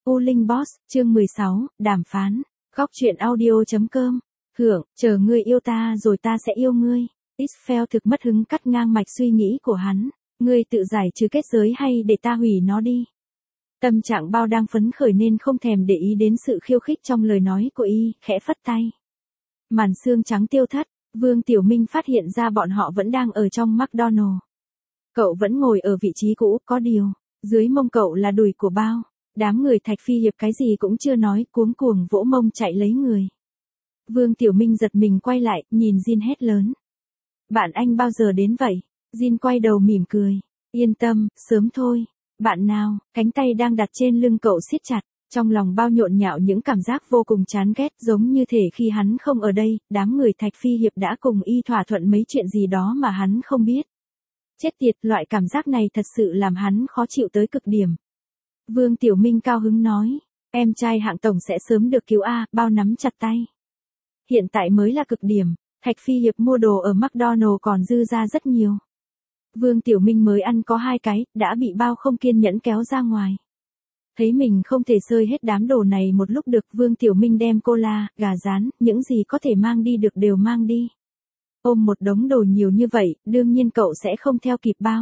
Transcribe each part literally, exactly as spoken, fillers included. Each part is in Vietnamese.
U Linh Boss, chương mười sáu, đàm phán. Góc truyện audio.com. Hưởng, chờ ngươi yêu ta rồi ta sẽ yêu ngươi. Isfel thực mất hứng cắt ngang mạch suy nghĩ của hắn. Ngươi tự giải trừ kết giới hay để ta hủy nó đi. Tâm trạng Bao đang phấn khởi nên không thèm để ý đến sự khiêu khích trong lời nói của y, khẽ phất tay. Màn sương trắng tiêu thất, Vương Tiểu Minh phát hiện ra bọn họ vẫn đang ở trong McDonald. Cậu vẫn ngồi ở vị trí cũ, có điều, dưới mông cậu là đùi của Bao. Đám người Thạch Phi Hiệp cái gì cũng chưa nói, cuống cuồng vỗ mông chạy lấy người. Vương Tiểu Minh giật mình quay lại, nhìn Jin hét lớn. Bạn anh bao giờ đến vậy? Jin quay đầu mỉm cười. Yên tâm, sớm thôi. Bạn nào? Cánh tay đang đặt trên lưng cậu siết chặt. Trong lòng Bao nhộn nhạo những cảm giác vô cùng chán ghét, giống như thể khi hắn không ở đây, đám người Thạch Phi Hiệp đã cùng y thỏa thuận mấy chuyện gì đó mà hắn không biết. Chết tiệt, loại cảm giác này thật sự làm hắn khó chịu tới cực điểm. Vương Tiểu Minh cao hứng nói, em trai hạng tổng sẽ sớm được cứu a. Bao nắm chặt tay. Hiện tại mới là cực điểm, Thạch Phi Hiệp mua đồ ở McDonald còn dư ra rất nhiều. Vương Tiểu Minh mới ăn có hai cái, đã bị Bao không kiên nhẫn kéo ra ngoài. Thấy mình không thể xơi hết đám đồ này một lúc được, Vương Tiểu Minh đem cola, gà rán, những gì có thể mang đi được đều mang đi. Ôm một đống đồ nhiều như vậy, đương nhiên cậu sẽ không theo kịp Bao.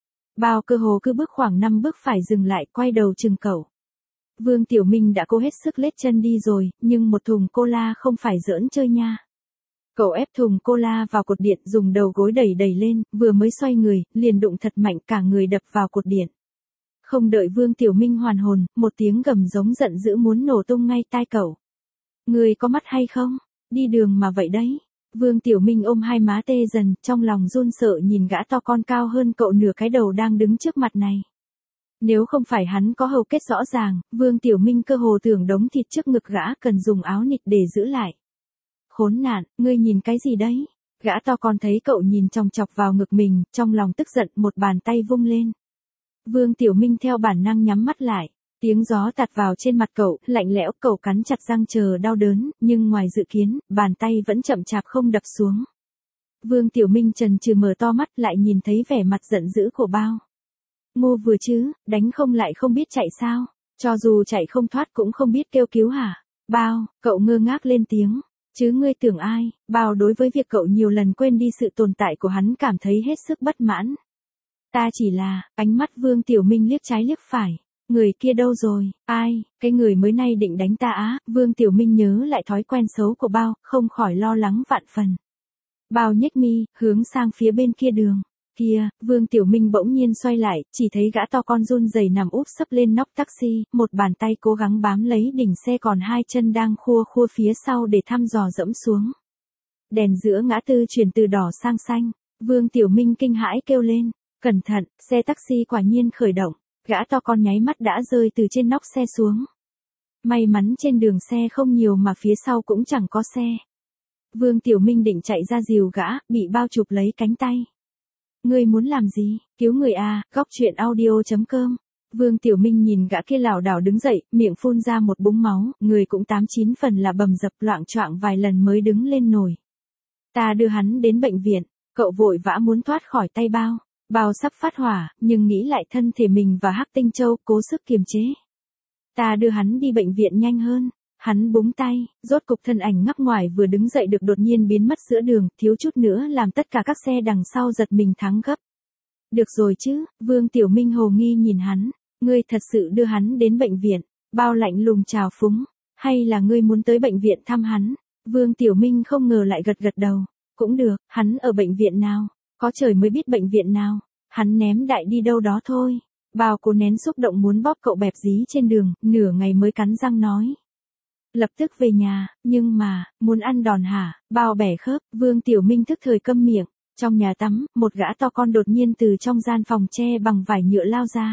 Bao cơ hồ cứ bước khoảng năm bước phải dừng lại, quay đầu chừng cậu. Vương Tiểu Minh đã cố hết sức lết chân đi rồi, nhưng một thùng cola không phải giỡn chơi nha. Cậu ép thùng cola vào cột điện, dùng đầu gối đẩy đẩy lên, vừa mới xoay người, liền đụng thật mạnh, cả người đập vào cột điện. Không đợi Vương Tiểu Minh hoàn hồn, một tiếng gầm giống giận dữ muốn nổ tung ngay tai cậu. Người có mắt hay không? Đi đường mà vậy đấy. Vương Tiểu Minh ôm hai má tê dần, trong lòng run sợ nhìn gã to con cao hơn cậu nửa cái đầu đang đứng trước mặt này. Nếu không phải hắn có hầu kết rõ ràng, Vương Tiểu Minh cơ hồ tưởng đống thịt trước ngực gã cần dùng áo nịt để giữ lại. Khốn nạn, ngươi nhìn cái gì đấy? Gã to con thấy cậu nhìn chòng chọc vào ngực mình, trong lòng tức giận, một bàn tay vung lên. Vương Tiểu Minh theo bản năng nhắm mắt lại. Tiếng gió tạt vào trên mặt cậu, lạnh lẽo, cậu cắn chặt răng chờ đau đớn, nhưng ngoài dự kiến, bàn tay vẫn chậm chạp không đập xuống. Vương Tiểu Minh chần chừ mở to mắt lại nhìn thấy vẻ mặt giận dữ của Bao. Ngu vừa chứ, đánh không lại không biết chạy sao, cho dù chạy không thoát cũng không biết kêu cứu hả? Bao, cậu ngơ ngác lên tiếng, chứ ngươi tưởng ai? Bao đối với việc cậu nhiều lần quên đi sự tồn tại của hắn cảm thấy hết sức bất mãn. Ta chỉ là, ánh mắt Vương Tiểu Minh liếc trái liếc phải. Người kia đâu rồi? Ai? Cái người mới nay định đánh ta á? Vương Tiểu Minh nhớ lại thói quen xấu của Bao, không khỏi lo lắng vạn phần. Bao nhếch mi, hướng sang phía bên kia đường. Kia, Vương Tiểu Minh bỗng nhiên xoay lại, chỉ thấy gã to con run rẩy nằm úp sấp lên nóc taxi, một bàn tay cố gắng bám lấy đỉnh xe còn hai chân đang khua khua phía sau để thăm dò dẫm xuống. Đèn giữa ngã tư chuyển từ đỏ sang xanh. Vương Tiểu Minh kinh hãi kêu lên. Cẩn thận, xe taxi quả nhiên khởi động. Gã to con nháy mắt đã rơi từ trên nóc xe xuống. May mắn trên đường xe không nhiều mà phía sau cũng chẳng có xe. Vương Tiểu Minh định chạy ra dìu gã, bị Bao chụp lấy cánh tay. Ngươi muốn làm gì? Cứu người à? Góc truyện audio.com. Vương Tiểu Minh nhìn gã kia lảo đảo đứng dậy, miệng phun ra một búng máu, người cũng tám chín phần là bầm dập loạng choạng vài lần mới đứng lên nổi. Ta đưa hắn đến bệnh viện, cậu vội vã muốn thoát khỏi tay Bao. Bao sắp phát hỏa, nhưng nghĩ lại thân thể mình và Hắc Tinh Châu, cố sức kiềm chế. Ta đưa hắn đi bệnh viện nhanh hơn. Hắn búng tay, rốt cục thân ảnh ngắc ngoài vừa đứng dậy được đột nhiên biến mất giữa đường, thiếu chút nữa làm tất cả các xe đằng sau giật mình thắng gấp. Được rồi chứ, Vương Tiểu Minh hồ nghi nhìn hắn, ngươi thật sự đưa hắn đến bệnh viện. Bao lạnh lùng chào phúng, hay là ngươi muốn tới bệnh viện thăm hắn? Vương Tiểu Minh không ngờ lại gật gật đầu, cũng được, hắn ở bệnh viện nào? Có trời mới biết bệnh viện nào, hắn ném đại đi đâu đó thôi. Bao cố nén xúc động muốn bóp cậu bẹp dí trên đường, nửa ngày mới cắn răng nói. Lập tức về nhà, nhưng mà, muốn ăn đòn hả? Bao bẻ khớp, Vương Tiểu Minh thức thời câm miệng. Trong nhà tắm, một gã to con đột nhiên từ trong gian phòng tre bằng vải nhựa lao ra.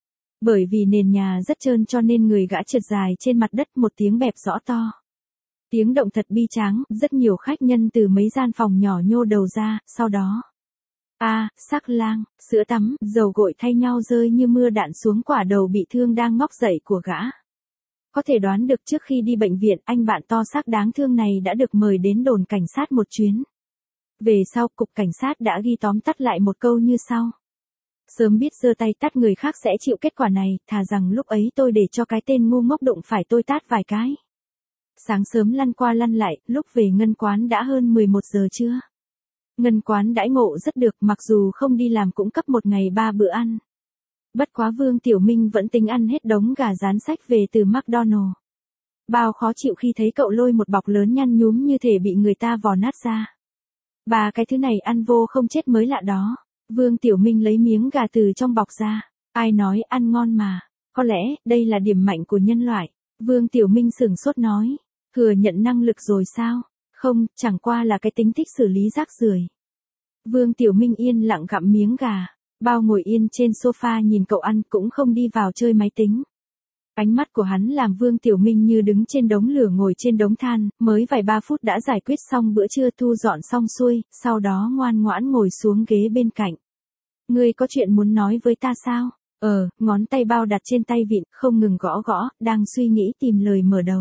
Bởi vì nền nhà rất trơn cho nên người gã trượt dài trên mặt đất, một tiếng bẹp rõ to. Tiếng động thật bi tráng, rất nhiều khách nhân từ mấy gian phòng nhỏ nhô đầu ra, sau đó. A, à, sắc lang, sữa tắm, dầu gội thay nhau rơi như mưa đạn xuống quả đầu bị thương đang ngóc dậy của gã. Có thể đoán được trước khi đi bệnh viện, anh bạn to xác đáng thương này đã được mời đến đồn cảnh sát một chuyến. Về sau, cục cảnh sát đã ghi tóm tắt lại một câu như sau. Sớm biết giơ tay tát người khác sẽ chịu kết quả này, thà rằng lúc ấy tôi để cho cái tên ngu ngốc đụng phải tôi tát vài cái. Sáng sớm lăn qua lăn lại, lúc về Ngân quán đã hơn mười một giờ trưa. Ngân quán đãi ngộ rất được, mặc dù không đi làm cũng cấp một ngày ba bữa ăn. Bất quá Vương Tiểu Minh vẫn tính ăn hết đống gà rán sách về từ McDonald. Bao khó chịu khi thấy cậu lôi một bọc lớn nhăn nhúm như thể bị người ta vò nát ra. Bà cái thứ này ăn vô không chết mới lạ đó. Vương Tiểu Minh lấy miếng gà từ trong bọc ra. Ai nói ăn ngon mà. Có lẽ, đây là điểm mạnh của nhân loại. Vương Tiểu Minh sửng sốt nói. Thừa nhận năng lực rồi sao? Không, chẳng qua là cái tính thích xử lý rác rưởi. Vương Tiểu Minh yên lặng gặm miếng gà. Bao ngồi yên trên sofa nhìn cậu ăn cũng không đi vào chơi máy tính. Ánh mắt của hắn làm Vương Tiểu Minh như đứng trên đống lửa ngồi trên đống than, mới vài ba phút đã giải quyết xong bữa trưa thu dọn xong xuôi, sau đó ngoan ngoãn ngồi xuống ghế bên cạnh. Ngươi có chuyện muốn nói với ta sao? Ờ, ngón tay Bao đặt trên tay vịn, không ngừng gõ gõ, đang suy nghĩ tìm lời mở đầu.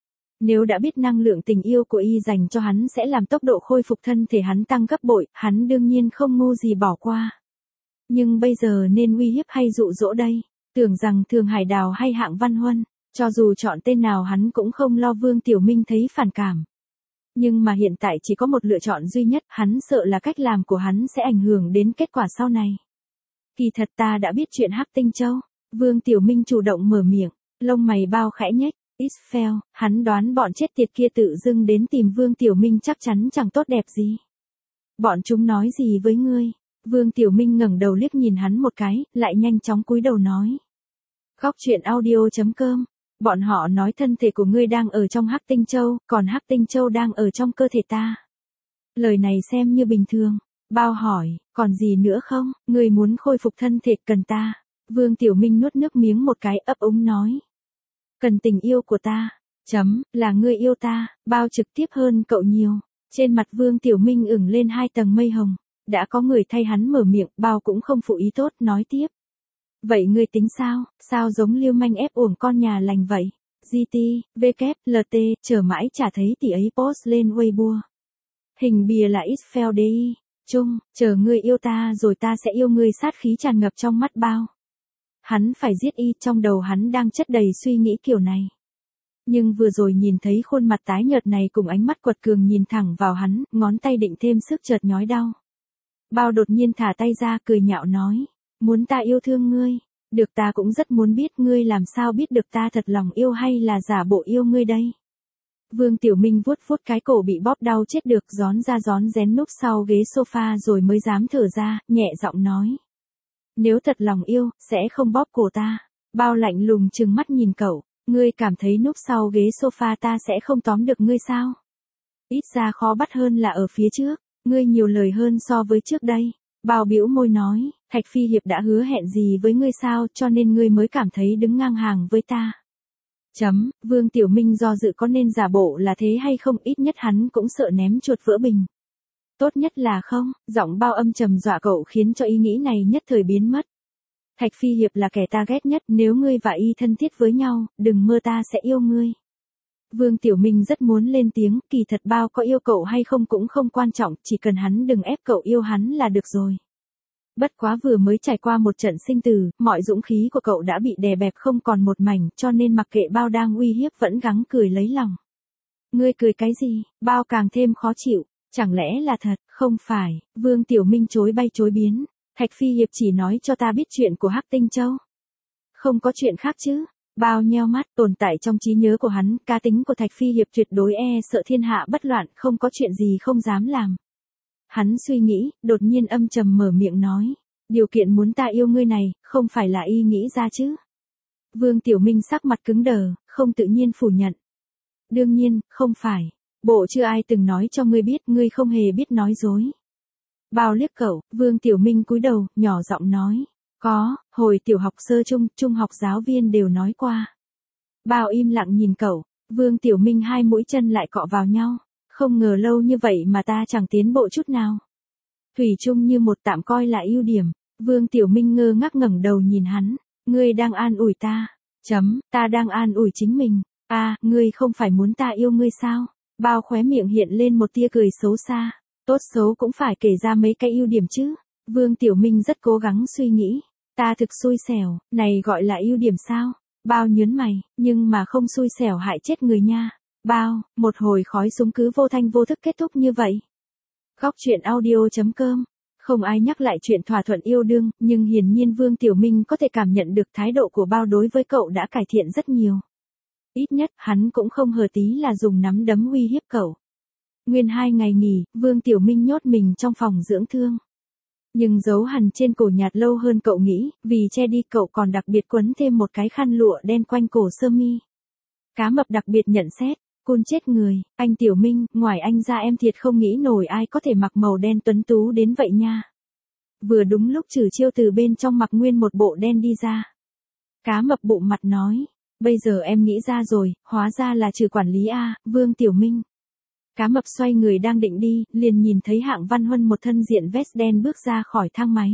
Nếu đã biết năng lượng tình yêu của y dành cho hắn sẽ làm tốc độ khôi phục thân thể hắn tăng gấp bội, hắn đương nhiên không ngu gì bỏ qua. Nhưng bây giờ nên uy hiếp hay dụ dỗ đây? Tưởng rằng Thường Hải Đào hay Hạng Văn Huân, cho dù chọn tên nào hắn cũng không lo Vương Tiểu Minh thấy phản cảm. Nhưng mà hiện tại chỉ có một lựa chọn duy nhất, hắn sợ là cách làm của hắn sẽ ảnh hưởng đến kết quả sau này. Kỳ thật ta đã biết chuyện Hắc Tinh Châu. Vương Tiểu Minh chủ động mở miệng, lông mày Bao khẽ nhếch. Isfel, hắn đoán bọn chết tiệt kia tự dưng đến tìm Vương Tiểu Minh chắc chắn chẳng tốt đẹp gì. Bọn chúng nói gì với ngươi? Vương Tiểu Minh ngẩng đầu liếc nhìn hắn một cái, lại nhanh chóng cúi đầu nói. Góc truyện audio chấm com. Bọn họ nói thân thể của ngươi đang ở trong Hắc Tinh Châu, còn Hắc Tinh Châu đang ở trong cơ thể ta. Lời này xem như bình thường. Bao hỏi, còn gì nữa không? Ngươi muốn khôi phục thân thể cần ta. Vương Tiểu Minh nuốt nước miếng một cái ấp úng nói. Cần tình yêu của ta. Chấm, là ngươi yêu ta. Bao trực tiếp hơn cậu nhiều. Trên mặt Vương Tiểu Minh ửng lên hai tầng mây hồng. Đã có người thay hắn mở miệng, Bao cũng không phụ ý tốt, nói tiếp. Vậy ngươi tính sao, sao giống lưu manh ép uổng con nhà lành vậy? giê tê, vê kép, lờ tê, chờ mãi chả thấy tỷ ấy post lên Weibo. Hình bìa là Isfel đê i, chung, chờ ngươi yêu ta rồi ta sẽ yêu ngươi sát khí tràn ngập trong mắt Bao. Hắn phải giết y, trong đầu hắn đang chất đầy suy nghĩ kiểu này. Nhưng vừa rồi nhìn thấy khuôn mặt tái nhợt này cùng ánh mắt quật cường nhìn thẳng vào hắn, ngón tay định thêm sức chợt nhói đau. Bao đột nhiên thả tay ra cười nhạo nói. Muốn ta yêu thương ngươi, được ta cũng rất muốn biết ngươi làm sao biết được ta thật lòng yêu hay là giả bộ yêu ngươi đây. Vương Tiểu Minh vuốt vuốt cái cổ bị bóp đau chết được gión ra gión rén núp sau ghế sofa rồi mới dám thở ra, nhẹ giọng nói. Nếu thật lòng yêu, sẽ không bóp cổ ta. Bao lạnh lùng trừng mắt nhìn cậu, ngươi cảm thấy núp sau ghế sofa ta sẽ không tóm được ngươi sao? Ít ra khó bắt hơn là ở phía trước, ngươi nhiều lời hơn so với trước đây. Bao bĩu môi nói, Thạch Phi Hiệp đã hứa hẹn gì với ngươi sao cho nên ngươi mới cảm thấy đứng ngang hàng với ta. Chấm, Vương Tiểu Minh do dự có nên giả bộ là thế hay không, ít nhất hắn cũng sợ ném chuột vỡ bình. Tốt nhất là không, giọng Bao âm trầm dọa cậu khiến cho ý nghĩ này nhất thời biến mất. Thạch Phi Hiệp là kẻ ta ghét nhất, nếu ngươi và y thân thiết với nhau, đừng mơ ta sẽ yêu ngươi. Vương Tiểu Minh rất muốn lên tiếng, kỳ thật Bao có yêu cậu hay không cũng không quan trọng, chỉ cần hắn đừng ép cậu yêu hắn là được rồi. Bất quá vừa mới trải qua một trận sinh tử, mọi dũng khí của cậu đã bị đè bẹp không còn một mảnh, cho nên mặc kệ Bao đang uy hiếp vẫn gắng cười lấy lòng. Ngươi cười cái gì? Bao càng thêm khó chịu, chẳng lẽ là thật? Không phải, Vương Tiểu Minh chối bay chối biến. Thạch Phi Hiệp chỉ nói cho ta biết chuyện của Hắc Tinh Châu. Không có chuyện khác chứ? Bao nheo mắt, tồn tại trong trí nhớ của hắn, cá tính của Thạch Phi Hiệp tuyệt đối e sợ thiên hạ bất loạn, không có chuyện gì không dám làm. Hắn suy nghĩ, đột nhiên âm trầm mở miệng nói, điều kiện muốn ta yêu ngươi này, không phải là y nghĩ ra chứ? Vương Tiểu Minh sắc mặt cứng đờ, không tự nhiên phủ nhận. Đương nhiên, không phải. Bộ chưa ai từng nói cho ngươi biết, ngươi không hề biết nói dối. Bao liếc cậu, Vương Tiểu Minh cúi đầu, nhỏ giọng nói. Có, hồi tiểu học sơ trung, trung học giáo viên đều nói qua. Bao im lặng nhìn cậu, Vương Tiểu Minh hai mũi chân lại cọ vào nhau. Không ngờ lâu như vậy mà ta chẳng tiến bộ chút nào. Thủy chung như một tạm coi là ưu điểm. Vương Tiểu Minh ngơ ngác ngẩng đầu nhìn hắn. Ngươi đang an ủi ta. Chấm, ta đang an ủi chính mình. À, ngươi không phải muốn ta yêu ngươi sao? Bao khóe miệng hiện lên một tia cười xấu xa. Tốt xấu cũng phải kể ra mấy cái ưu điểm chứ. Vương Tiểu Minh rất cố gắng suy nghĩ. Ta thực xui xẻo, này gọi là ưu điểm sao? Bao nhớn mày, nhưng mà không xui xẻo hại chết người nha. Bao, một hồi khói súng cứ vô thanh vô thức kết thúc như vậy. Góc truyện audio chấm com. Không ai nhắc lại chuyện thỏa thuận yêu đương, nhưng hiển nhiên Vương Tiểu Minh có thể cảm nhận được thái độ của Bao đối với cậu đã cải thiện rất nhiều. Ít nhất, hắn cũng không hờ tí là dùng nắm đấm uy hiếp cậu. Nguyên hai ngày nghỉ, Vương Tiểu Minh nhốt mình trong phòng dưỡng thương. Nhưng dấu hằn trên cổ nhạt lâu hơn cậu nghĩ, vì che đi cậu còn đặc biệt quấn thêm một cái khăn lụa đen quanh cổ sơ mi. Cá Mập đặc biệt nhận xét, cun chết người, anh Tiểu Minh, ngoài anh ra em thiệt không nghĩ nổi ai có thể mặc màu đen tuấn tú đến vậy nha. Vừa đúng lúc Trử Chiêu từ bên trong mặc nguyên một bộ đen đi ra. Cá Mập bụng mặt nói, bây giờ em nghĩ ra rồi, hóa ra là Trừ quản lý a, Vương Tiểu Minh. Cá Mập xoay người đang định đi, liền nhìn thấy Hạng Văn Huân một thân diện vest đen bước ra khỏi thang máy.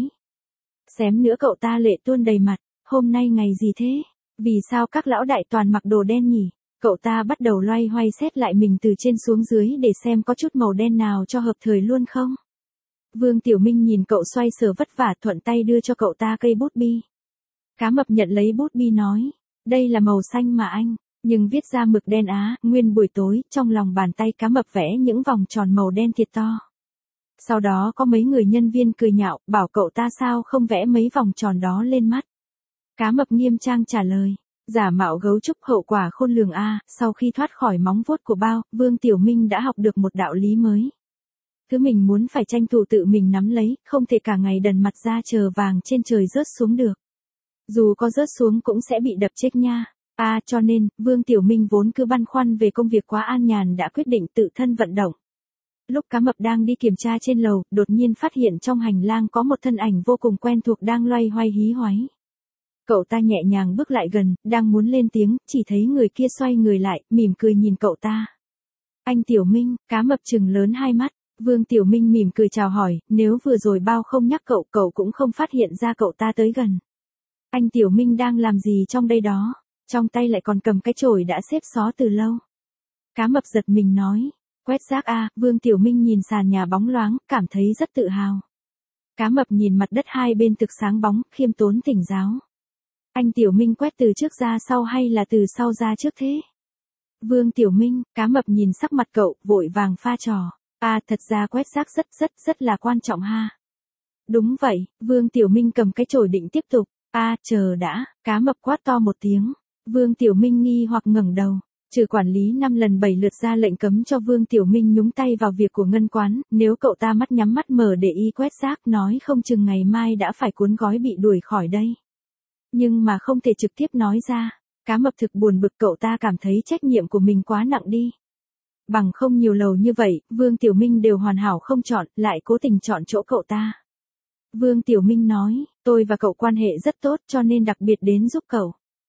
Xém nữa cậu ta lệ tuôn đầy mặt, hôm nay ngày gì thế? Vì sao các lão đại toàn mặc đồ đen nhỉ? Cậu ta bắt đầu loay hoay xét lại mình từ trên xuống dưới để xem có chút màu đen nào cho hợp thời luôn không. Vương Tiểu Minh nhìn cậu xoay sở vất vả thuận tay đưa cho cậu ta cây bút bi. Cá Mập nhận lấy bút bi nói, đây là màu xanh mà anh. Nhưng viết ra mực đen á, nguyên buổi tối, trong lòng bàn tay Cá Mập vẽ những vòng tròn màu đen thiệt to. Sau đó có mấy người nhân viên cười nhạo, bảo cậu ta sao không vẽ mấy vòng tròn đó lên mắt. Cá Mập nghiêm trang trả lời, giả mạo gấu trúc hậu quả khôn lường a. Sau khi thoát khỏi móng vuốt của Bao, Vương Tiểu Minh đã học được một đạo lý mới. Thứ mình muốn phải tranh thủ tự mình nắm lấy, không thể cả ngày đần mặt ra chờ vàng trên trời rớt xuống được. Dù có rớt xuống cũng sẽ bị đập chết nha. À cho nên, Vương Tiểu Minh vốn cứ băn khoăn về công việc quá an nhàn đã quyết định tự thân vận động. Lúc Cá Mập đang đi kiểm tra trên lầu, đột nhiên phát hiện trong hành lang có một thân ảnh vô cùng quen thuộc đang loay hoay hí hoáy. Cậu ta nhẹ nhàng bước lại gần, đang muốn lên tiếng, chỉ thấy người kia xoay người lại, mỉm cười nhìn cậu ta. Anh Tiểu Minh, Cá Mập trừng lớn hai mắt, Vương Tiểu Minh mỉm cười chào hỏi, nếu vừa rồi Bao không nhắc cậu, cậu cũng không phát hiện ra cậu ta tới gần. Anh Tiểu Minh đang làm gì trong đây đó? Trong tay lại còn cầm cái chổi đã xếp xó từ lâu. Cá Mập giật mình nói, quét rác a. Vương Tiểu Minh nhìn sàn nhà bóng loáng, cảm thấy rất tự hào. Cá Mập nhìn mặt đất hai bên thực sáng bóng, khiêm tốn thỉnh giáo. Anh Tiểu Minh quét từ trước ra sau hay là từ sau ra trước thế? Vương Tiểu Minh, Cá Mập nhìn sắc mặt cậu, vội vàng pha trò. À thật ra quét rác rất rất rất là quan trọng ha. Đúng vậy, Vương Tiểu Minh cầm cái chổi định tiếp tục. À chờ đã, Cá Mập quát to một tiếng. Vương Tiểu Minh nghi hoặc ngẩng đầu. Trừ quản lý năm lần bảy lượt ra lệnh cấm cho Vương Tiểu Minh nhúng tay vào việc của ngân quán, nếu cậu ta mắt nhắm mắt mở để y quét rác nói không chừng ngày mai đã phải cuốn gói bị đuổi khỏi đây. Nhưng mà không thể trực tiếp nói ra. Cá Mập thực buồn bực, cậu ta cảm thấy trách nhiệm của mình quá nặng đi. Bằng không nhiều lầu như vậy, Vương Tiểu Minh đều hoàn hảo không chọn, lại cố tình chọn chỗ cậu ta. Vương Tiểu Minh nói, tôi và cậu quan hệ rất tốt cho nên đặc biệt đến giúp cậu.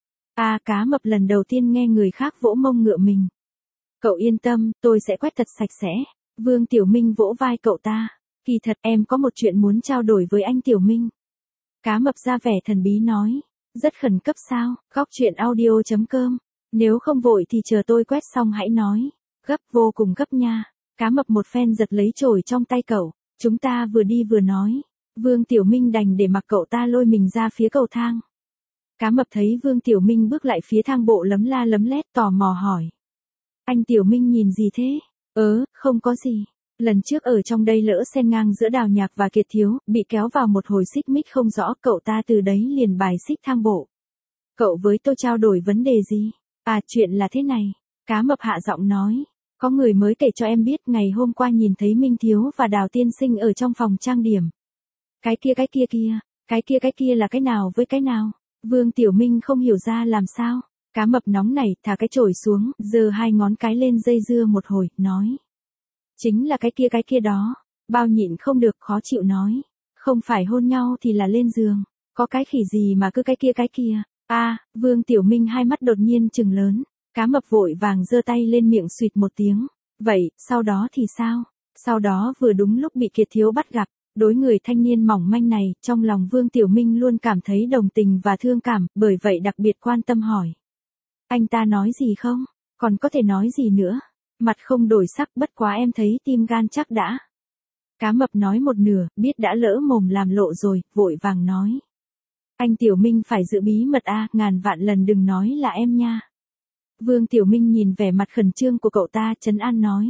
À Cá Mập lần đầu tiên nghe người khác vỗ mông ngựa mình. Cậu yên tâm, tôi sẽ quét thật sạch sẽ. Vương Tiểu Minh vỗ vai cậu ta. Kỳ thật em có một chuyện muốn trao đổi với anh Tiểu Minh. Cá Mập ra vẻ thần bí nói. Rất khẩn cấp sao, góc truyện audio chấm com. Nếu không vội thì chờ tôi quét xong hãy nói. Gấp vô cùng gấp nha. Cá Mập một phen giật lấy chổi trong tay cậu. Chúng ta vừa đi vừa nói. Vương Tiểu Minh đành để mặc cậu ta lôi mình ra phía cầu thang. Cá Mập thấy Vương Tiểu Minh bước lại phía thang bộ lấm la lấm lét tò mò hỏi. Anh Tiểu Minh nhìn gì thế? Ớ, không có gì. Lần trước ở trong đây lỡ xen ngang giữa Đào Nhạc và Kiệt Thiếu, bị kéo vào một hồi xích mích không rõ, cậu ta từ đấy liền bài xích thang bộ. Cậu với tôi trao đổi vấn đề gì? À chuyện là thế này. Cá Mập hạ giọng nói. Có người mới kể cho em biết ngày hôm qua nhìn thấy Minh Thiếu và Đào Tiên Sinh ở trong phòng trang điểm. Cái kia cái kia kia, cái kia cái kia là cái nào với cái nào? Vương Tiểu Minh không hiểu ra làm sao. Cá Mập nóng nảy thả cái chổi xuống, giơ hai ngón cái lên dây dưa một hồi, nói. Chính là cái kia cái kia đó. Bao nhịn không được khó chịu nói. Không phải hôn nhau thì là lên giường. Có cái khỉ gì mà cứ cái kia cái kia. À, Vương Tiểu Minh hai mắt đột nhiên trừng lớn. Cá Mập vội vàng giơ tay lên miệng xuyệt một tiếng. Vậy, sau đó thì sao? Sau đó vừa đúng lúc bị Kiệt Thiếu bắt gặp. Đối người thanh niên mỏng manh này, trong lòng Vương Tiểu Minh luôn cảm thấy đồng tình và thương cảm, bởi vậy đặc biệt quan tâm hỏi. Anh ta nói gì không? Còn có thể nói gì nữa? Mặt không đổi sắc, bất quá em thấy tim gan chắc đã. Cá mập nói một nửa, biết đã lỡ mồm làm lộ rồi, vội vàng nói. Anh Tiểu Minh phải giữ bí mật a, ngàn vạn lần đừng nói là em nha. Vương Tiểu Minh nhìn vẻ mặt khẩn trương của cậu ta, trấn an nói.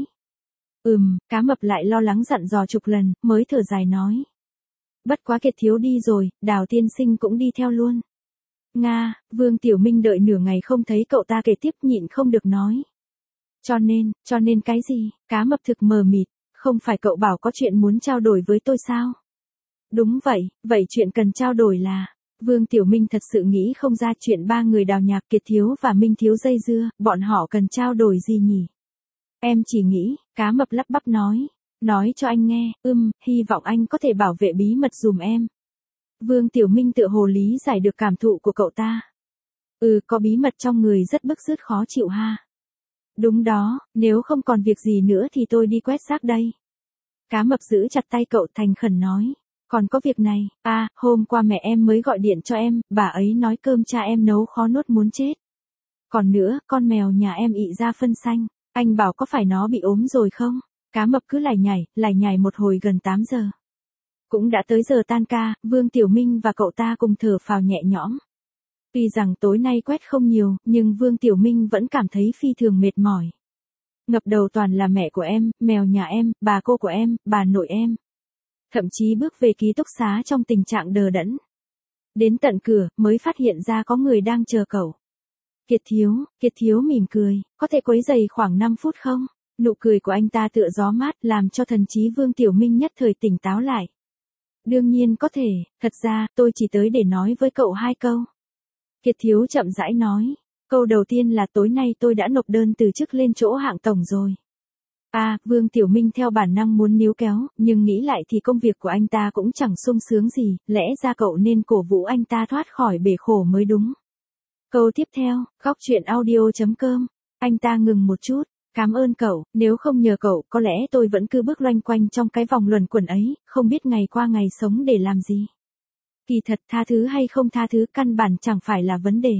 Ừm, cá mập lại lo lắng dặn dò chục lần, mới thở dài nói. Bất quá Kiệt thiếu đi rồi, Đào tiên sinh cũng đi theo luôn. Nga, Vương Tiểu Minh đợi nửa ngày không thấy cậu ta kể tiếp, nhịn không được nói. Cho nên, cho nên cái gì? Cá mập thực mờ mịt, không phải cậu bảo có chuyện muốn trao đổi với tôi sao? Đúng vậy, vậy chuyện cần trao đổi là... Vương Tiểu Minh thật sự nghĩ không ra chuyện ba người Đào Nhạc, Kiệt thiếu và Minh thiếu dây dưa, bọn họ cần trao đổi gì nhỉ? Em chỉ nghĩ, cá mập lắp bắp nói. Nói cho anh nghe, ưm, hy vọng anh có thể bảo vệ bí mật dùm em. Vương Tiểu Minh tựa hồ lý giải được cảm thụ của cậu ta. Ừ, có bí mật trong người rất bức rứt khó chịu ha. Đúng đó, nếu không còn việc gì nữa thì tôi đi quét rác đây. Cá mập giữ chặt tay cậu, thành khẩn nói. Còn có việc này, à, hôm qua mẹ em mới gọi điện cho em, bà ấy nói cơm cha em nấu khó nuốt muốn chết. Còn nữa, con mèo nhà em ị ra phân xanh, anh bảo có phải nó bị ốm rồi không? Cá mập cứ lải nhải, lải nhải một hồi gần tám giờ. Cũng đã tới giờ tan ca, Vương Tiểu Minh và cậu ta cùng thở phào nhẹ nhõm. Tuy rằng tối nay quét không nhiều, nhưng Vương Tiểu Minh vẫn cảm thấy phi thường mệt mỏi. Ngập đầu toàn là mẹ của em, mèo nhà em, bà cô của em, bà nội em. Thậm chí bước về ký túc xá trong tình trạng đờ đẫn. Đến tận cửa, mới phát hiện ra có người đang chờ cậu. Kiệt thiếu, Kiệt thiếu mỉm cười, có thể quấy giày khoảng năm phút không? Nụ cười của anh ta tựa gió mát, làm cho thần trí Vương Tiểu Minh nhất thời tỉnh táo lại. Đương nhiên có thể, thật ra, tôi chỉ tới để nói với cậu hai câu. Kiệt thiếu chậm rãi nói. Câu đầu tiên là tối nay tôi đã nộp đơn từ chức lên chỗ hạng tổng rồi. À, Vương Tiểu Minh theo bản năng muốn níu kéo, nhưng nghĩ lại thì công việc của anh ta cũng chẳng sung sướng gì, lẽ ra cậu nên cổ vũ anh ta thoát khỏi bể khổ mới đúng. Câu tiếp theo, góc truyện audio chấm com. Anh ta ngừng một chút. Cảm ơn cậu, nếu không nhờ cậu, có lẽ tôi vẫn cứ bước loanh quanh trong cái vòng luẩn quẩn ấy, không biết ngày qua ngày sống để làm gì. Kỳ thật, tha thứ hay không tha thứ căn bản chẳng phải là vấn đề.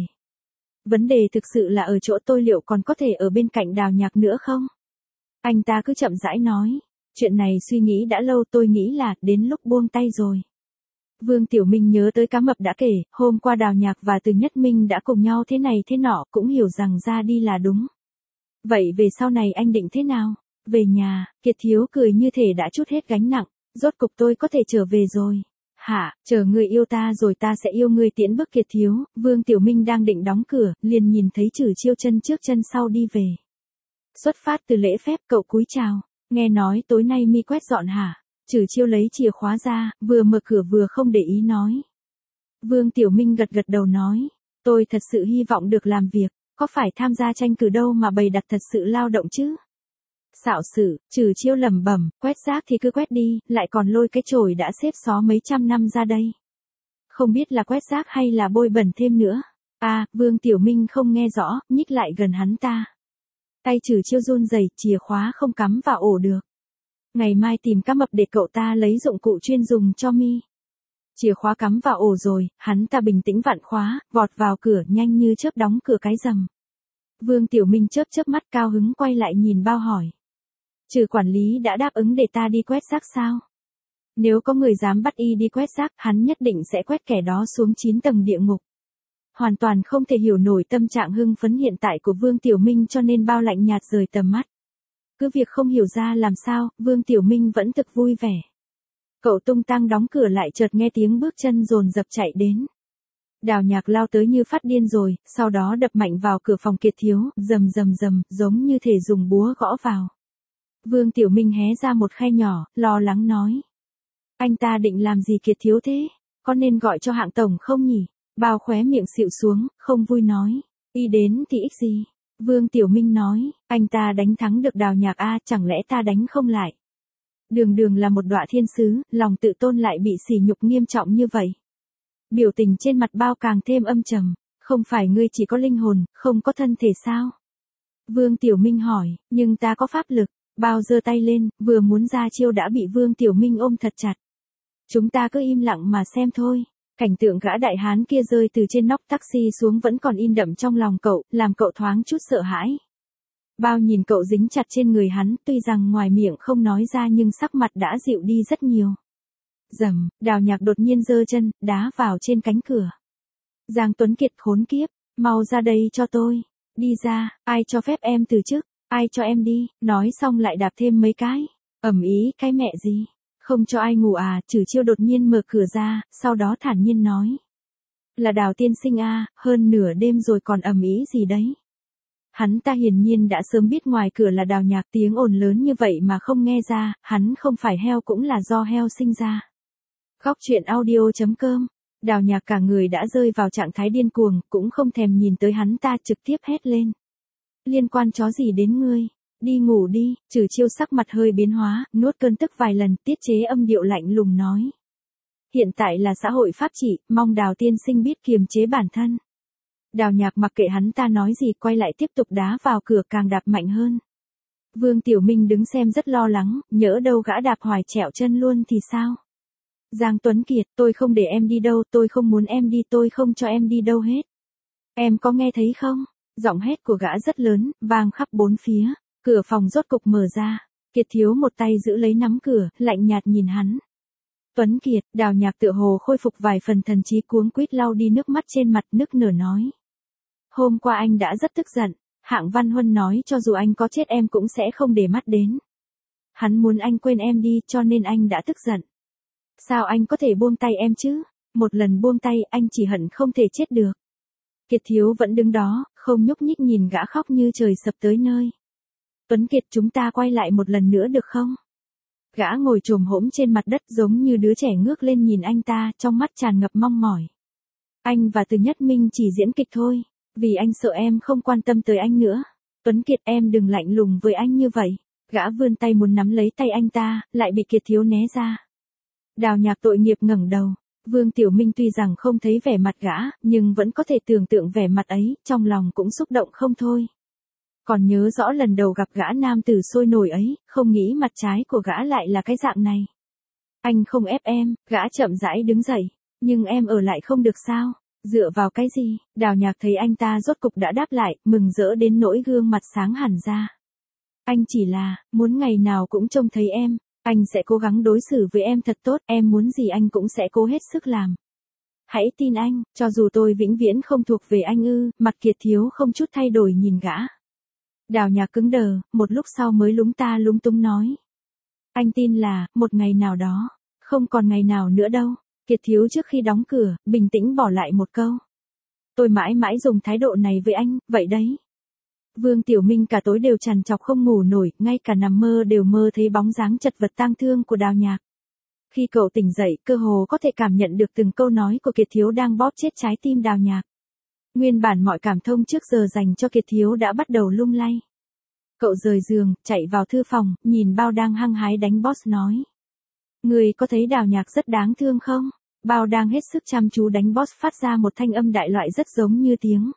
Vấn đề thực sự là ở chỗ tôi liệu còn có thể ở bên cạnh Đào Nhạc nữa không? Anh ta cứ chậm rãi nói. Chuyện này suy nghĩ đã lâu, tôi nghĩ là đến lúc buông tay rồi. Vương Tiểu Minh nhớ tới cá mập đã kể, hôm qua Đào Nhạc và Từ Nhất Minh đã cùng nhau thế này thế nọ, cũng hiểu rằng ra đi là đúng. Vậy về sau này anh định thế nào? Về nhà, Kiệt thiếu cười như thể đã trút hết gánh nặng, rốt cục tôi có thể trở về rồi. Hả, chờ người yêu ta rồi ta sẽ yêu người tiễn bước Kiệt thiếu. Vương Tiểu Minh đang định đóng cửa, liền nhìn thấy Trử Chiêu chân trước chân sau đi về. Xuất phát từ lễ phép, cậu cúi chào. Nghe nói tối nay mi quét dọn hả? Trử Chiêu lấy chìa khóa ra, vừa mở cửa vừa không để ý nói. Vương Tiểu Minh gật gật đầu nói. Tôi thật sự hy vọng được làm việc. Có phải tham gia tranh cử đâu mà bày đặt thật sự lao động chứ? Xạo sự, Trử Chiêu lẩm bẩm, quét rác thì cứ quét đi, lại còn lôi cái chổi đã xếp xó mấy trăm năm ra đây. Không biết là quét rác hay là bôi bẩn thêm nữa. À, Vương Tiểu Minh không nghe rõ, nhích lại gần hắn ta. Tay Trử Chiêu run rẩy, chìa khóa không cắm vào ổ được. Ngày mai tìm cá mập để cậu ta lấy dụng cụ chuyên dùng cho mi. Chìa khóa cắm vào ổ rồi, hắn ta bình tĩnh vặn khóa, vọt vào cửa nhanh như chớp đóng cửa cái rầm. Vương Tiểu Minh chớp chớp mắt cao hứng quay lại nhìn bao hỏi. Trừ quản lý đã đáp ứng để ta đi quét rác sao? Nếu có người dám bắt y đi quét rác, hắn nhất định sẽ quét kẻ đó xuống chín tầng địa ngục. Hoàn toàn không thể hiểu nổi tâm trạng hưng phấn hiện tại của Vương Tiểu Minh cho nên bao lạnh nhạt rời tầm mắt. Cứ việc không hiểu ra làm sao, Vương Tiểu Minh vẫn thực vui vẻ. Cậu tung tăng đóng cửa lại chợt nghe tiếng bước chân dồn dập chạy đến. Đào Nhạc lao tới như phát điên rồi, sau đó đập mạnh vào cửa phòng Kiệt thiếu, rầm rầm rầm, giống như thể dùng búa gõ vào. Vương Tiểu Minh hé ra một khe nhỏ, lo lắng nói. Anh ta định làm gì Kiệt thiếu thế? Có nên gọi cho hạng tổng không nhỉ? Bao khóe miệng xịu xuống, không vui nói. Y đến thì ích gì? Vương Tiểu Minh nói, anh ta đánh thắng được Đào Nhạc a, chẳng lẽ ta đánh không lại? Đường đường là một đọa thiên sứ, lòng tự tôn lại bị sỉ nhục nghiêm trọng như vậy. Biểu tình trên mặt bao càng thêm âm trầm, không phải ngươi chỉ có linh hồn, không có thân thể sao? Vương Tiểu Minh hỏi, nhưng ta có pháp lực. Bao giơ tay lên, vừa muốn ra chiêu đã bị Vương Tiểu Minh ôm thật chặt. Chúng ta cứ im lặng mà xem thôi. Cảnh tượng gã đại hán kia rơi từ trên nóc taxi xuống vẫn còn in đậm trong lòng cậu, làm cậu thoáng chút sợ hãi. Bao nhìn cậu dính chặt trên người hắn, tuy rằng ngoài miệng không nói ra nhưng sắc mặt đã dịu đi rất nhiều. Rầm, Đào Nhạc đột nhiên giơ chân, đá vào trên cánh cửa. Giang Tuấn Kiệt khốn kiếp, mau ra đây cho tôi. Đi ra, ai cho phép em từ chức, ai cho em đi, nói xong lại đạp thêm mấy cái. Ầm ĩ cái mẹ gì, không cho ai ngủ à, Trử Chiêu đột nhiên mở cửa ra, sau đó thản nhiên nói. Là Đào tiên sinh à, hơn nửa đêm rồi còn ầm ĩ gì đấy. Hắn ta hiển nhiên đã sớm biết ngoài cửa là Đào Nhạc, tiếng ồn lớn như vậy mà không nghe ra, hắn không phải heo cũng là do heo sinh ra. Góc truyện audio chấm com. Đào Nhạc cả người đã rơi vào trạng thái điên cuồng, cũng không thèm nhìn tới hắn ta, trực tiếp hét lên. Liên quan chó gì đến ngươi? Đi ngủ đi. Trử Chiêu sắc mặt hơi biến hóa, nuốt cơn tức vài lần, tiết chế âm điệu lạnh lùng nói. Hiện tại là xã hội pháp trị, mong Đào tiên sinh biết kiềm chế bản thân. Đào Nhạc mặc kệ hắn ta nói gì, quay lại tiếp tục đá vào cửa, càng đạp mạnh hơn. Vương Tiểu Minh đứng xem rất lo lắng, nhỡ đâu gã đạp hoài trẹo chân luôn thì sao? Giang Tuấn Kiệt, tôi không để em đi đâu, tôi không muốn em đi, tôi không cho em đi đâu hết. Em có nghe thấy không? Giọng hét của gã rất lớn, vang khắp bốn phía. Cửa phòng rốt cục mở ra. Kiệt Thiếu một tay giữ lấy nắm cửa, lạnh nhạt nhìn hắn. Tuấn Kiệt, Đào Nhạc tựa hồ khôi phục vài phần thần trí, cuống quýt lau đi nước mắt trên mặt, nức nở nói. Hôm qua anh đã rất tức giận, Hạng Văn Huân nói cho dù anh có chết em cũng sẽ không để mắt đến. Hắn muốn anh quên em đi, cho nên anh đã tức giận. Sao anh có thể buông tay em chứ? Một lần buông tay, anh chỉ hận không thể chết được. Kiệt Thiếu vẫn đứng đó, không nhúc nhích, nhìn gã khóc như trời sập tới nơi. Tuấn Kiệt, chúng ta quay lại một lần nữa được không? Gã ngồi chồm hổm trên mặt đất giống như đứa trẻ ngước lên nhìn anh ta, trong mắt tràn ngập mong mỏi. Anh và Từ Nhất Minh chỉ diễn kịch thôi, vì anh sợ em không quan tâm tới anh nữa. Tuấn Kiệt, em đừng lạnh lùng với anh như vậy. Gã vươn tay muốn nắm lấy tay anh ta, lại bị Kiệt Thiếu né ra. Đào Nhạc tội nghiệp ngẩng đầu. Vương Tiểu Minh tuy rằng không thấy vẻ mặt gã, nhưng vẫn có thể tưởng tượng vẻ mặt ấy, trong lòng cũng xúc động không thôi. Còn nhớ rõ lần đầu gặp gã nam tử sôi nổi ấy, không nghĩ mặt trái của gã lại là cái dạng này. Anh không ép em, gã chậm rãi đứng dậy. Nhưng em ở lại không được sao? Dựa vào cái gì? Đào Nhạc thấy anh ta rốt cục đã đáp lại, mừng rỡ đến nỗi gương mặt sáng hẳn ra. Anh chỉ là, muốn ngày nào cũng trông thấy em. Anh sẽ cố gắng đối xử với em thật tốt, em muốn gì anh cũng sẽ cố hết sức làm. Hãy tin anh, cho dù tôi vĩnh viễn không thuộc về anh ư, mặt Kiệt Thiếu không chút thay đổi nhìn gã. Đào Nhạc cứng đờ, một lúc sau mới lúng ta lúng túng nói. Anh tin là, một ngày nào đó, không còn ngày nào nữa đâu. Kiệt Thiếu trước khi đóng cửa, bình tĩnh bỏ lại một câu. Tôi mãi mãi dùng thái độ này với anh, vậy đấy. Vương Tiểu Minh cả tối đều trằn trọc không ngủ nổi, ngay cả nằm mơ đều mơ thấy bóng dáng chật vật tang thương của Đào Nhạc. Khi cậu tỉnh dậy, cơ hồ có thể cảm nhận được từng câu nói của Kiệt Thiếu đang bóp chết trái tim Đào Nhạc. Nguyên bản mọi cảm thông trước giờ dành cho Kiệt Thiếu đã bắt đầu lung lay. Cậu rời giường, chạy vào thư phòng, nhìn Bao đang hăng hái đánh boss nói. Người có thấy Đào Nhạc rất đáng thương không? Bao đang hết sức chăm chú đánh boss phát ra một thanh âm đại loại rất giống như tiếng.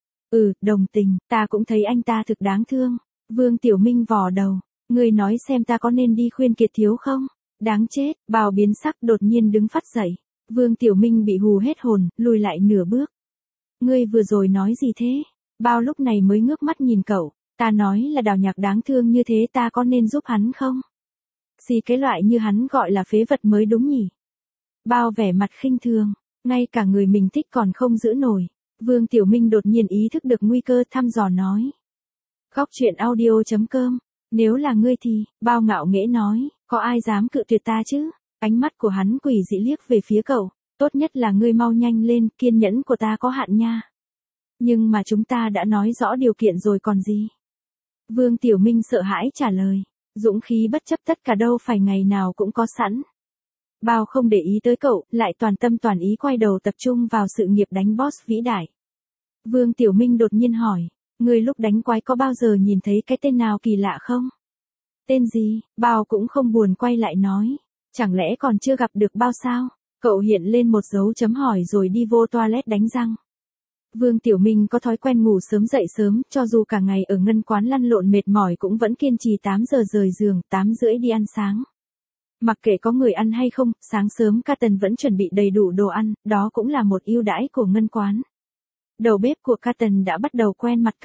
Ừ, đồng tình, ta cũng thấy anh ta thực đáng thương. Vương Tiểu Minh vò đầu. Người nói xem ta có nên đi khuyên Kiệt Thiếu không? Đáng chết, Bao biến sắc đột nhiên đứng phát dậy. Vương Tiểu Minh bị hù hết hồn, lùi lại nửa bước. Ngươi vừa rồi nói gì thế? Bao lúc này mới ngước mắt nhìn cậu. Ta nói là Đào Nhạc đáng thương như thế, ta có nên giúp hắn không? Xì cái loại như hắn gọi là phế vật mới đúng nhỉ? Bao vẻ mặt khinh thường, ngay cả người mình thích còn không giữ nổi. Vương Tiểu Minh đột nhiên ý thức được nguy cơ, thăm dò nói. Góc truyện audio chấm com. Nếu là ngươi thì, Bao ngạo nghễ nói, có ai dám cự tuyệt ta chứ? Ánh mắt của hắn quỷ dị liếc về phía cậu. Tốt nhất là ngươi mau nhanh lên, kiên nhẫn của ta có hạn nha. Nhưng mà chúng ta đã nói rõ điều kiện rồi còn gì? Vương Tiểu Minh sợ hãi trả lời. Dũng khí bất chấp tất cả đâu phải ngày nào cũng có sẵn. Bao không để ý tới cậu, lại toàn tâm toàn ý quay đầu tập trung vào sự nghiệp đánh boss vĩ đại. Vương Tiểu Minh đột nhiên hỏi, người lúc đánh quái có bao giờ nhìn thấy cái tên nào kỳ lạ không? Tên gì? Bao cũng không buồn quay lại nói, chẳng lẽ còn chưa gặp được Bao sao? Cậu hiện lên một dấu chấm hỏi rồi đi vô toilet đánh răng. Vương Tiểu Minh có thói quen ngủ sớm dậy sớm, cho dù cả ngày ở ngân quán lăn lộn mệt mỏi cũng vẫn kiên trì tám giờ rời giường, tám rưỡi đi ăn sáng. Mặc kệ có người ăn hay không, sáng sớm Carton vẫn chuẩn bị đầy đủ đồ ăn, đó cũng là một ưu đãi của ngân quán. Đầu bếp của Carton đã bắt đầu quen mặt cậu,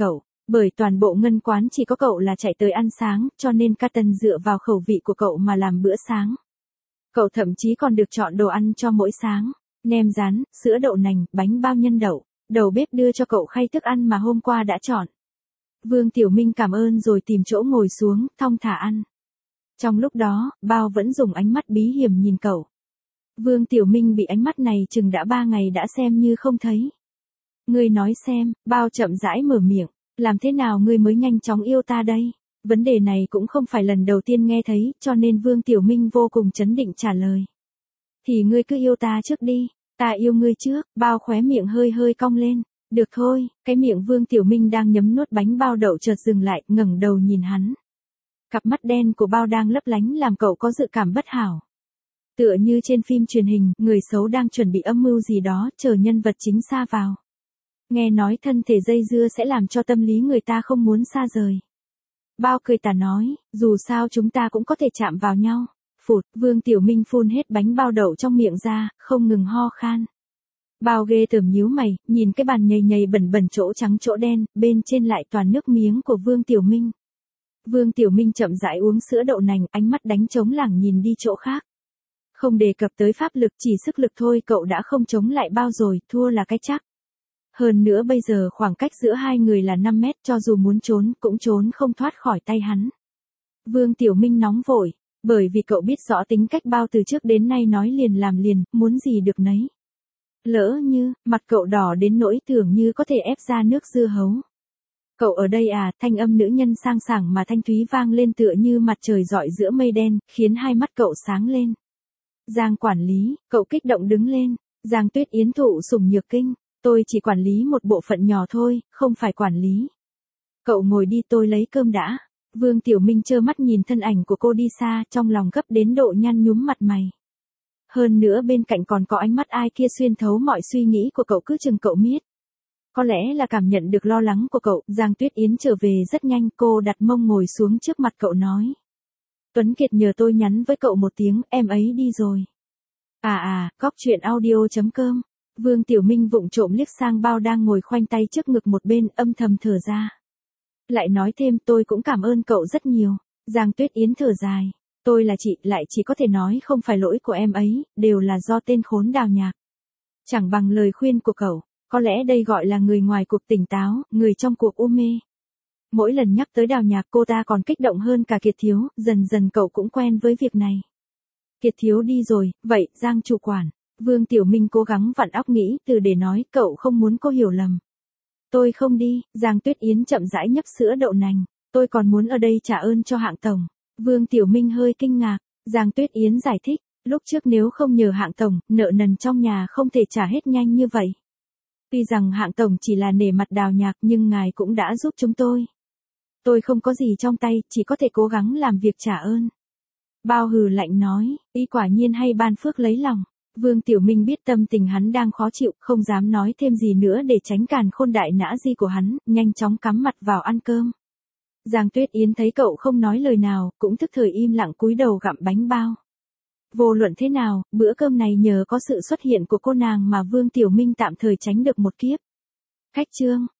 Bởi toàn bộ ngân quán chỉ có cậu là chạy tới ăn sáng, cho nên Carton dựa vào khẩu vị của cậu mà làm bữa sáng. Cậu thậm chí còn được chọn đồ ăn cho mỗi sáng, nem rán, sữa đậu nành, bánh bao nhân đậu. Đầu bếp đưa cho cậu khay thức ăn mà hôm qua đã chọn. Vương Tiểu Minh cảm ơn rồi tìm chỗ ngồi xuống, thong thả ăn. Trong lúc đó, Bao vẫn dùng ánh mắt bí hiểm nhìn cậu. Vương Tiểu Minh bị ánh mắt này chừng đã ba ngày đã xem như không thấy. Ngươi nói xem, Bao chậm rãi mở miệng, làm thế nào ngươi mới nhanh chóng yêu ta đây? Vấn đề này cũng không phải lần đầu tiên nghe thấy, cho nên Vương Tiểu Minh vô cùng trấn định trả lời. Thì ngươi cứ yêu ta trước đi, ta yêu ngươi trước. Bao khóe miệng hơi hơi cong lên. Được thôi, cái miệng Vương Tiểu Minh đang nhấm nuốt bánh bao đậu chợt dừng lại, ngẩng đầu nhìn hắn. Cặp mắt đen của Bao đang lấp lánh làm cậu có dự cảm bất hảo. Tựa như trên phim truyền hình, người xấu đang chuẩn bị âm mưu gì đó, chờ nhân vật chính sa vào. Nghe nói thân thể dây dưa sẽ làm cho tâm lý người ta không muốn xa rời. Bao cười tà nói, dù sao chúng ta cũng có thể chạm vào nhau. Phụt, Vương Tiểu Minh phun hết bánh bao đậu trong miệng ra, không ngừng ho khan. Bao ghê tởm nhíu mày, nhìn cái bàn nhầy nhầy bẩn bẩn chỗ trắng chỗ đen, bên trên lại toàn nước miếng của Vương Tiểu Minh. Vương Tiểu Minh chậm rãi uống sữa đậu nành, ánh mắt đánh trống lảng nhìn đi chỗ khác. Không đề cập tới pháp lực, chỉ sức lực thôi cậu đã không chống lại Bao rồi, thua là cái chắc. Hơn nữa bây giờ khoảng cách giữa hai người là năm mét, cho dù muốn trốn cũng trốn không thoát khỏi tay hắn. Vương Tiểu Minh nóng vội, bởi vì cậu biết rõ tính cách Bao từ trước đến nay nói liền làm liền, muốn gì được nấy. Lỡ như, mặt cậu đỏ đến nỗi tưởng như có thể ép ra nước dưa hấu. Cậu ở đây à, thanh âm nữ nhân sang sảng mà thanh thúy vang lên tựa như mặt trời rọi giữa mây đen, khiến hai mắt cậu sáng lên. Giang quản lý, cậu kích động đứng lên. Giang Tuyết Yến thụ sủng nhược kinh, tôi chỉ quản lý một bộ phận nhỏ thôi, không phải quản lý. Cậu ngồi đi, tôi lấy cơm đã. Vương Tiểu Minh trơ mắt nhìn thân ảnh của cô đi xa, trong lòng gấp đến độ nhăn nhúm mặt mày. Hơn nữa bên cạnh còn có ánh mắt ai kia xuyên thấu mọi suy nghĩ của cậu, cứ chừng cậu miết. Có lẽ là cảm nhận được lo lắng của cậu, Giang Tuyết Yến trở về rất nhanh, cô đặt mông ngồi xuống trước mặt cậu nói. Tuấn Kiệt nhờ tôi nhắn với cậu một tiếng, em ấy đi rồi. À à, cóc truyện audio chấm com. Vương Tiểu Minh vụng trộm liếc sang Bao đang ngồi khoanh tay trước ngực một bên, âm thầm thở ra. Lại nói thêm, tôi cũng cảm ơn cậu rất nhiều. Giang Tuyết Yến thở dài. Tôi là chị, lại chỉ có thể nói không phải lỗi của em ấy, đều là do tên khốn Đào Nhạc. Chẳng bằng lời khuyên của cậu, có lẽ đây gọi là người ngoài cuộc tỉnh táo, người trong cuộc u mê. Mỗi lần nhắc tới Đào Nhạc cô ta còn kích động hơn cả Kiệt Thiếu, dần dần cậu cũng quen với việc này. Kiệt Thiếu đi rồi, vậy, Giang chủ quản. Vương Tiểu Minh cố gắng vặn óc nghĩ từ để nói, cậu không muốn cô hiểu lầm. Tôi không đi, Giang Tuyết Yến chậm rãi nhấp sữa đậu nành, tôi còn muốn ở đây trả ơn cho Hạng tổng. Vương Tiểu Minh hơi kinh ngạc, Giang Tuyết Yến giải thích, lúc trước nếu không nhờ Hạng tổng, nợ nần trong nhà không thể trả hết nhanh như vậy. Tuy rằng Hạng tổng chỉ là nể mặt Đào Nhạc nhưng ngài cũng đã giúp chúng tôi. Tôi không có gì trong tay, chỉ có thể cố gắng làm việc trả ơn. Bao hừ lạnh nói, y quả nhiên hay ban phước lấy lòng. Vương Tiểu Minh biết tâm tình hắn đang khó chịu, không dám nói thêm gì nữa để tránh càn khôn đại nã di của hắn, nhanh chóng cắm mặt vào ăn cơm. Giang Tuyết Yến thấy cậu không nói lời nào, cũng thức thời im lặng cúi đầu gặm bánh bao. Vô luận thế nào, bữa cơm này nhờ có sự xuất hiện của cô nàng mà Vương Tiểu Minh tạm thời tránh được một kiếp. Khách trương,